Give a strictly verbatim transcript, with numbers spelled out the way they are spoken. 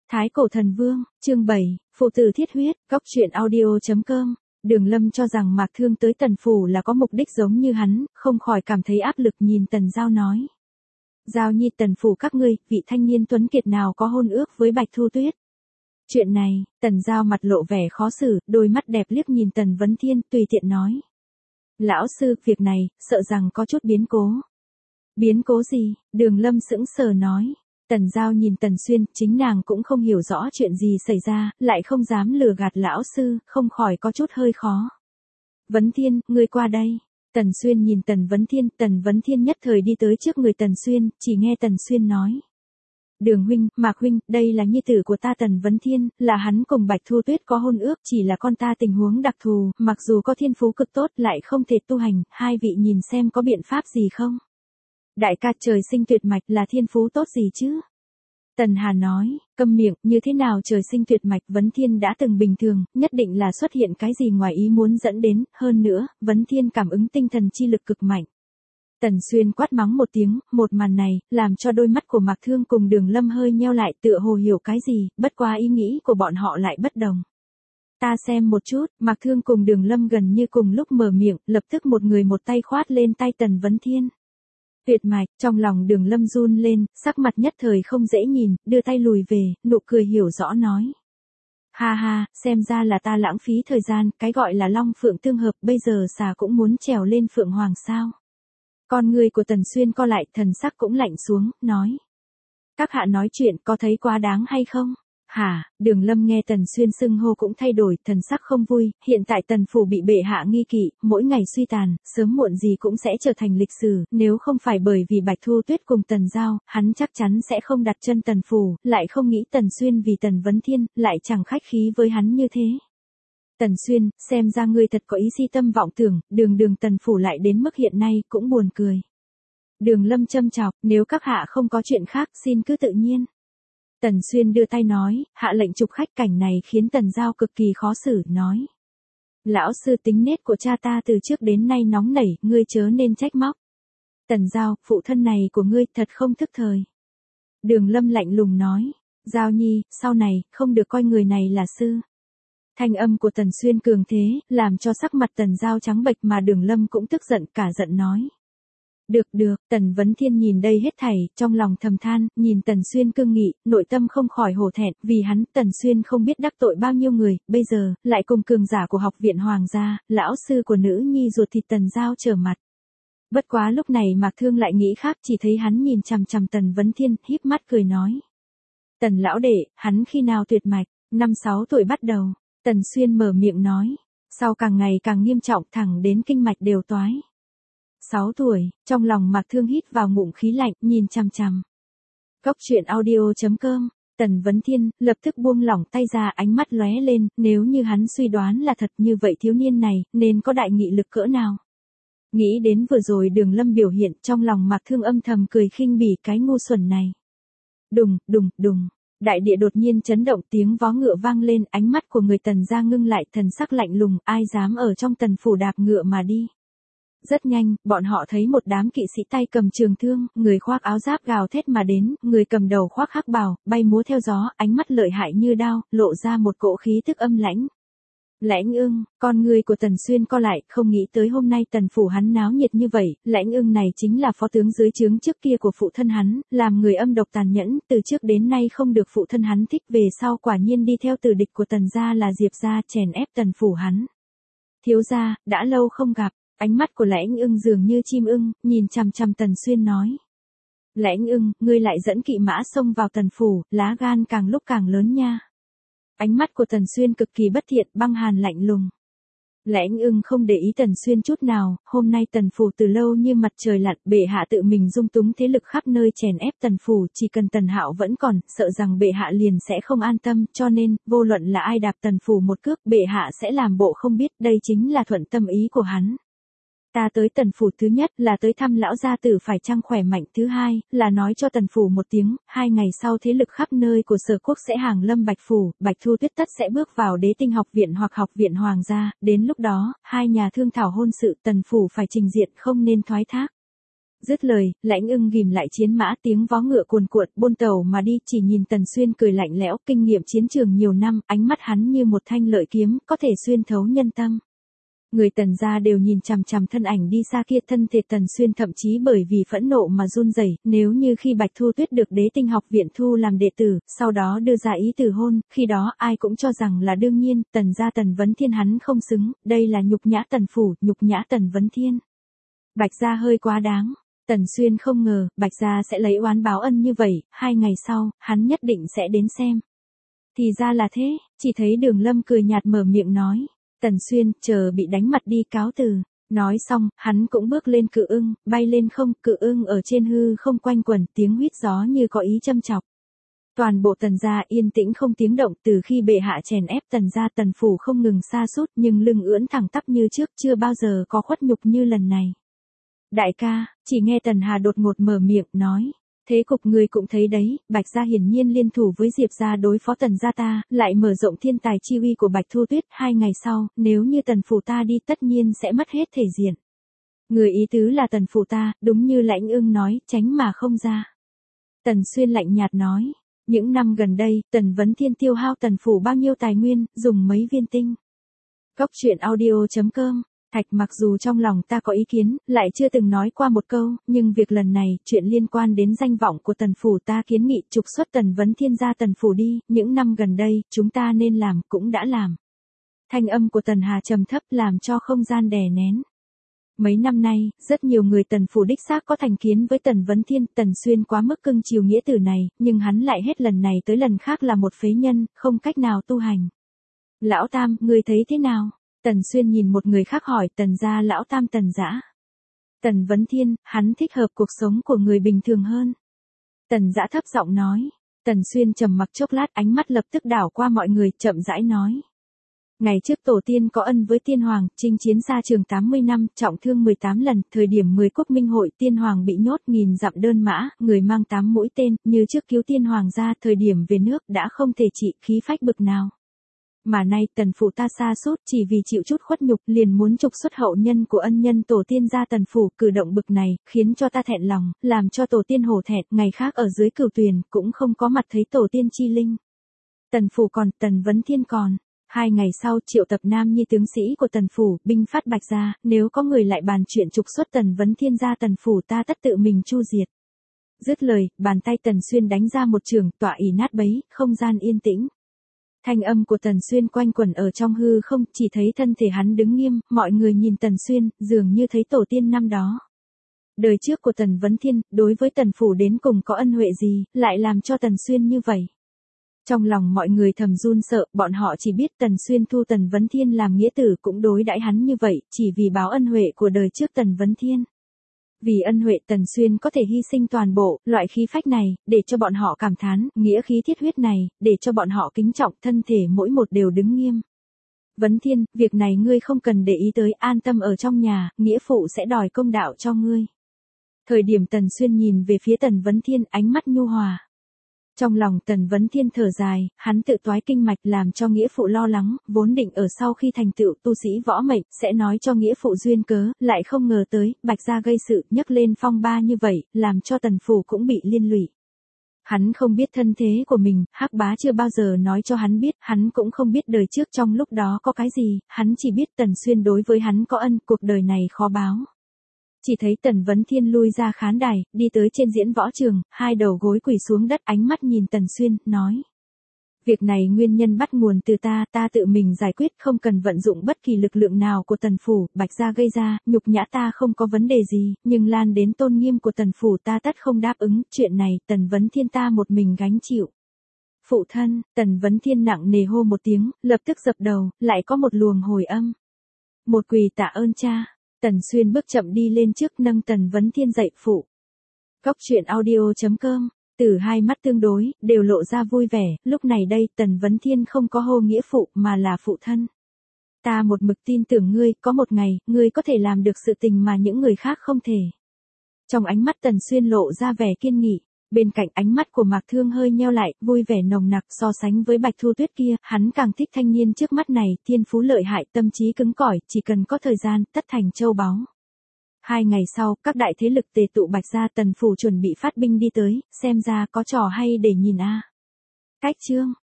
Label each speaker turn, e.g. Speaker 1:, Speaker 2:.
Speaker 1: Thái cổ thần vương, chương bảy, phụ tử thiết huyết, góc truyện audio.com. Đường Lâm cho rằng Mạc Thương tới Tần Phủ là có mục đích giống như hắn, không khỏi cảm thấy áp lực nhìn Tần Giao nói. Giao nhi Tần Phủ các ngươi, vị thanh niên tuấn kiệt nào có hôn ước với Bạch Thu Tuyết. Chuyện này, Tần Giao mặt lộ vẻ khó xử, đôi mắt đẹp liếc nhìn Tần Vấn Thiên, tùy tiện nói. Lão sư, việc này, sợ rằng có chút biến cố. Biến cố gì? Đường Lâm sững sờ nói. Tần Giao nhìn Tần Xuyên, chính nàng cũng không hiểu rõ chuyện gì xảy ra, lại không dám lừa gạt lão sư, không khỏi có chút hơi khó. Vấn Thiên, ngươi qua đây. Tần Xuyên nhìn Tần Vấn Thiên, Tần Vấn Thiên nhất thời đi tới trước người Tần Xuyên, chỉ nghe Tần Xuyên nói. Đường huynh, Mạc huynh, đây là nhi tử của ta Tần Vấn Thiên, là hắn cùng Bạch Thu Tuyết có hôn ước, chỉ là con ta tình huống đặc thù, mặc dù có thiên phú cực tốt lại không thể tu hành, hai vị nhìn xem có biện pháp gì không? Đại ca trời sinh tuyệt mạch là thiên phú tốt gì chứ? Tần Hà nói, câm miệng, như thế nào trời sinh tuyệt mạch, Vấn Thiên đã từng bình thường, nhất định là xuất hiện cái gì ngoài ý muốn dẫn đến, hơn nữa, Vấn Thiên cảm ứng tinh thần chi lực cực mạnh. Tần Xuyên quát mắng một tiếng, một màn này, làm cho đôi mắt của Mạc Thương cùng Đường Lâm hơi nheo lại tựa hồ hiểu cái gì, bất quá ý nghĩ của bọn họ lại bất đồng. Ta xem một chút, Mạc Thương cùng Đường Lâm gần như cùng lúc mở miệng, lập tức một người một tay khoát lên tay Tần Vấn Thiên. Tuyệt mạch, trong lòng Đường Lâm run lên, sắc mặt nhất thời không dễ nhìn, đưa tay lùi về, nụ cười hiểu rõ nói. Ha ha, xem ra là ta lãng phí thời gian, cái gọi là long phượng tương hợp, bây giờ xà cũng muốn trèo lên phượng hoàng sao. Con người của Tần Xuyên co lại, thần sắc cũng lạnh xuống, nói. Các hạ nói chuyện có thấy quá đáng hay không? Hả, Đường Lâm nghe Tần Xuyên xưng hô cũng thay đổi, thần sắc không vui, hiện tại Tần Phủ bị bệ hạ nghi kỵ, mỗi ngày suy tàn, sớm muộn gì cũng sẽ trở thành lịch sử, nếu không phải bởi vì Bạch Thu Tuyết cùng Tần Giao, hắn chắc chắn sẽ không đặt chân Tần Phủ, lại không nghĩ Tần Xuyên vì Tần Vấn Thiên, lại chẳng khách khí với hắn như thế. Tần Xuyên, xem ra ngươi thật có ý si tâm vọng tưởng, đường đường Tần Phủ lại đến mức hiện nay, cũng buồn cười. Đường Lâm châm chọc, nếu các hạ không có chuyện khác, xin cứ tự nhiên. Tần Xuyên đưa tay nói, hạ lệnh chụp khách, cảnh này khiến Tần Giao cực kỳ khó xử, nói. Lão sư, tính nết của cha ta từ trước đến nay nóng nảy, ngươi chớ nên trách móc. Tần Giao, phụ thân này của ngươi thật không thức thời. Đường Lâm lạnh lùng nói, Giao nhi, sau này, không được coi người này là sư. Thanh âm của Tần Xuyên cường thế, làm cho sắc mặt Tần Giao trắng bệch mà Đường Lâm cũng tức giận, cả giận nói. Được được, Tần Vấn Thiên nhìn đây hết thảy, trong lòng thầm than, nhìn Tần Xuyên cương nghị, nội tâm không khỏi hổ thẹn, vì hắn, Tần Xuyên không biết đắc tội bao nhiêu người, bây giờ, lại cùng cường giả của học viện Hoàng gia, lão sư của nữ nhi ruột thịt Tần Giao trở mặt. Bất quá lúc này Mạc Thương lại nghĩ khác, chỉ thấy hắn nhìn chằm chằm Tần Vấn Thiên, híp mắt cười nói. Tần lão đệ, hắn khi nào tuyệt mạch, năm sáu tuổi bắt đầu, Tần Xuyên mở miệng nói, sau càng ngày càng nghiêm trọng thẳng đến kinh mạch đều toái. sáu tuổi, trong lòng Mạc Thương hít vào ngụm khí lạnh, nhìn chằm chằm. Góc truyện audio.com, Tần Vấn Thiên, lập tức buông lỏng tay ra, ánh mắt lóe lên, nếu như hắn suy đoán là thật như vậy thiếu niên này, nên có đại nghị lực cỡ nào. Nghĩ đến vừa rồi Đường Lâm biểu hiện, trong lòng Mạc Thương âm thầm cười khinh bỉ cái ngu xuẩn này. Đùng, đùng, đùng. Đại địa đột nhiên chấn động, tiếng vó ngựa vang lên, ánh mắt của người Tần ra ngưng lại, thần sắc lạnh lùng, ai dám ở trong Tần Phủ đạp ngựa mà đi. Rất nhanh, bọn họ thấy một đám kỵ sĩ tay cầm trường thương, người khoác áo giáp gào thét mà đến, người cầm đầu khoác hắc bào, bay múa theo gió, ánh mắt lợi hại như đao, lộ ra một cỗ khí tức âm lãnh. Lãnh Ưng, con người của Tần Xuyên co lại, không nghĩ tới hôm nay Tần Phủ hắn náo nhiệt như vậy, Lãnh Ưng này chính là phó tướng dưới trướng trước kia của phụ thân hắn, làm người âm độc tàn nhẫn, từ trước đến nay không được phụ thân hắn thích, về sau quả nhiên đi theo tử địch của Tần gia là Diệp gia, chèn ép Tần Phủ hắn. Thiếu gia, đã lâu không gặp. Ánh mắt của Lãnh Ưng dường như chim ưng, nhìn chằm chằm Tần Xuyên nói. Lãnh Ưng, ngươi lại dẫn kỵ mã xông vào Tần Phủ, lá gan càng lúc càng lớn nha. Ánh mắt của Tần Xuyên cực kỳ bất thiện, băng hàn lạnh lùng. Lãnh Ưng không để ý Tần Xuyên chút nào, hôm nay Tần Phủ từ lâu như mặt trời lặn, bệ hạ tự mình dung túng thế lực khắp nơi chèn ép Tần Phủ, chỉ cần Tần Hạo vẫn còn, sợ rằng bệ hạ liền sẽ không an tâm, cho nên, vô luận là ai đạp Tần Phủ một cước, bệ hạ sẽ làm bộ không biết, đây chính là thuận tâm ý của hắn. Ta tới Tần Phủ thứ nhất là tới thăm lão gia tử phải chăng khỏe mạnh, thứ hai là nói cho Tần Phủ một tiếng, hai ngày sau thế lực khắp nơi của Sở Quốc sẽ hàng lâm Bạch Phủ, Bạch Thu Tuyết tất sẽ bước vào Đế Tinh học viện hoặc học viện Hoàng gia, đến lúc đó, hai nhà thương thảo hôn sự, Tần Phủ phải trình diện không nên thoái thác. Dứt lời, Lãnh Ưng ghim lại chiến mã, tiếng vó ngựa cuồn cuộn buôn tàu mà đi, chỉ nhìn Tần Xuyên cười lạnh lẽo, kinh nghiệm chiến trường nhiều năm, ánh mắt hắn như một thanh lợi kiếm, có thể xuyên thấu nhân tâm. Người Tần gia đều nhìn chằm chằm thân ảnh đi xa kia, thân thể Tần Xuyên thậm chí bởi vì phẫn nộ mà run rẩy. Nếu như khi Bạch Thu Tuyết được Đế Tinh học viện thu làm đệ tử, sau đó đưa ra ý từ hôn, khi đó ai cũng cho rằng là đương nhiên, Tần gia Tần Vấn Thiên hắn không xứng, đây là nhục nhã Tần phủ, nhục nhã Tần Vấn Thiên. Bạch gia hơi quá đáng. Tần Xuyên không ngờ, Bạch gia sẽ lấy oán báo ân như vậy, hai ngày sau, hắn nhất định sẽ đến xem. Thì ra là thế, chỉ thấy Đường Lâm cười nhạt mở miệng nói. Tần Xuyên, chờ bị đánh mặt đi, cáo từ. Nói xong, hắn cũng bước lên cự ưng, bay lên không, cự ưng ở trên hư không quanh quẩn, tiếng huýt gió như có ý châm chọc. Toàn bộ Tần gia yên tĩnh không tiếng động, từ khi bệ hạ chèn ép Tần gia, Tần phủ không ngừng sa sút, nhưng lưng ưỡn thẳng tắp như trước, chưa bao giờ có khuất nhục như lần này. Đại ca, chỉ nghe Tần Hà đột ngột mở miệng, nói. Thế cục người cũng thấy đấy, Bạch gia hiển nhiên liên thủ với Diệp gia đối phó Tần gia ta, lại mở rộng thiên tài chi uy của Bạch Thu Tuyết, hai ngày sau, nếu như Tần phủ ta đi tất nhiên sẽ mất hết thể diện. Người ý tứ là Tần phủ ta, đúng như Lãnh Ưng nói, tránh mà không ra. Tần Xuyên lạnh nhạt nói, những năm gần đây, Tần Vấn Thiên tiêu hao Tần phủ bao nhiêu tài nguyên, dùng mấy viên tinh. Cốc truyện audio chấm com. Thạch mặc dù trong lòng ta có ý kiến, lại chưa từng nói qua một câu, nhưng việc lần này, chuyện liên quan đến danh vọng của Tần phủ ta kiến nghị trục xuất Tần Vấn Thiên ra Tần phủ đi, những năm gần đây, chúng ta nên làm, cũng đã làm. Thanh âm của Tần Hà trầm thấp làm cho không gian đè nén. Mấy năm nay, rất nhiều người Tần phủ đích xác có thành kiến với Tần Vấn Thiên, Tần Xuyên quá mức cưng chiều nghĩa tử này, nhưng hắn lại hết lần này tới lần khác là một phế nhân, không cách nào tu hành. Lão Tam, ngươi thấy thế nào? Tần Xuyên nhìn một người khác hỏi, Tần gia lão Tam Tần Dã. Tần Vấn Thiên, hắn thích hợp cuộc sống của người bình thường hơn. Tần Dã thấp giọng nói. Tần Xuyên trầm mặc chốc lát, ánh mắt lập tức đảo qua mọi người, chậm rãi nói. Ngày trước tổ tiên có ân với tiên hoàng, chinh chiến xa trường tám mươi năm, trọng thương mười tám lần, thời điểm mười quốc minh hội, tiên hoàng bị nhốt nghìn dặm đơn mã, người mang tám mũi tên, như trước cứu tiên hoàng ra, thời điểm về nước đã không thể trị, khí phách bực nào. Mà nay Tần phủ ta sa sút, chỉ vì chịu chút khuất nhục, liền muốn trục xuất hậu nhân của ân nhân tổ tiên ra Tần phủ, cử động bực này, khiến cho ta thẹn lòng, làm cho tổ tiên hổ thẹn, ngày khác ở dưới cửu tuyền, cũng không có mặt thấy tổ tiên chi linh. Tần phủ còn, Tần Vấn Thiên còn. Hai ngày sau, triệu tập nam nhi tướng sĩ của Tần phủ, binh phát Bạch gia, nếu có người lại bàn chuyện trục xuất Tần Vấn Thiên ra Tần phủ, ta tất tự mình chu diệt. Dứt lời, bàn tay Tần Xuyên đánh ra một trường, tọa ỷ nát bấy, không gian yên tĩnh. Thanh âm của Tần Xuyên quanh quẩn ở trong hư không, chỉ thấy thân thể hắn đứng nghiêm, mọi người nhìn Tần Xuyên, dường như thấy tổ tiên năm đó. Đời trước của Tần Vấn Thiên, đối với Tần phủ đến cùng có ân huệ gì, lại làm cho Tần Xuyên như vậy. Trong lòng mọi người thầm run sợ, bọn họ chỉ biết Tần Xuyên thu Tần Vấn Thiên làm nghĩa tử cũng đối đãi hắn như vậy, chỉ vì báo ân huệ của đời trước Tần Vấn Thiên. Vì ân huệ Tần Xuyên có thể hy sinh toàn bộ, loại khí phách này, để cho bọn họ cảm thán, nghĩa khí thiết huyết này, để cho bọn họ kính trọng, thân thể mỗi một đều đứng nghiêm. Vấn Thiên, việc này ngươi không cần để ý tới, an tâm ở trong nhà, nghĩa phụ sẽ đòi công đạo cho ngươi. Thời điểm Tần Xuyên nhìn về phía Tần Vấn Thiên, ánh mắt nhu hòa. Trong lòng Tần Vấn Thiên thở dài, hắn tự toái kinh mạch làm cho nghĩa phụ lo lắng, vốn định ở sau khi thành tựu tu sĩ võ mệnh, sẽ nói cho nghĩa phụ duyên cớ, lại không ngờ tới, Bạch gia gây sự, nhấc lên phong ba như vậy, làm cho Tần phủ cũng bị liên lụy. Hắn không biết thân thế của mình, Hắc Bá chưa bao giờ nói cho hắn biết, hắn cũng không biết đời trước trong lúc đó có cái gì, hắn chỉ biết Tần Xuyên đối với hắn có ân, cuộc đời này khó báo. Chỉ thấy Tần Vấn Thiên lui ra khán đài, đi tới trên diễn võ trường, hai đầu gối quỳ xuống đất, ánh mắt nhìn Tần Xuyên, nói. Việc này nguyên nhân bắt nguồn từ ta, ta tự mình giải quyết, không cần vận dụng bất kỳ lực lượng nào của Tần phủ, Bạch gia gây ra, nhục nhã ta không có vấn đề gì, nhưng lan đến tôn nghiêm của Tần phủ ta tất không đáp ứng, chuyện này, Tần Vấn Thiên ta một mình gánh chịu. Phụ thân, Tần Vấn Thiên nặng nề hô một tiếng, lập tức dập đầu, lại có một luồng hồi âm. Một quỳ tạ ơn cha. Tần Xuyên bước chậm đi lên trước, nâng Tần Vấn Thiên dậy, phụ. Cốc truyện audio chấm com. Từ hai mắt tương đối, đều lộ ra vui vẻ, lúc này đây, Tần Vấn Thiên không có hô nghĩa phụ, mà là phụ thân. Ta một mực tin tưởng ngươi, có một ngày, ngươi có thể làm được sự tình mà những người khác không thể. Trong ánh mắt Tần Xuyên lộ ra vẻ kiên nghị. Bên cạnh ánh mắt của Mạc Thương hơi nheo lại, vui vẻ nồng nặc, so sánh với Bạch Thu Tuyết kia, hắn càng thích thanh niên trước mắt này, thiên phú lợi hại, tâm trí cứng cỏi, chỉ cần có thời gian, tất thành châu báu. Hai ngày sau, các đại thế lực tề tụ Bạch gia, Tần phủ chuẩn bị phát binh đi tới, xem ra có trò hay để nhìn a. Cách chương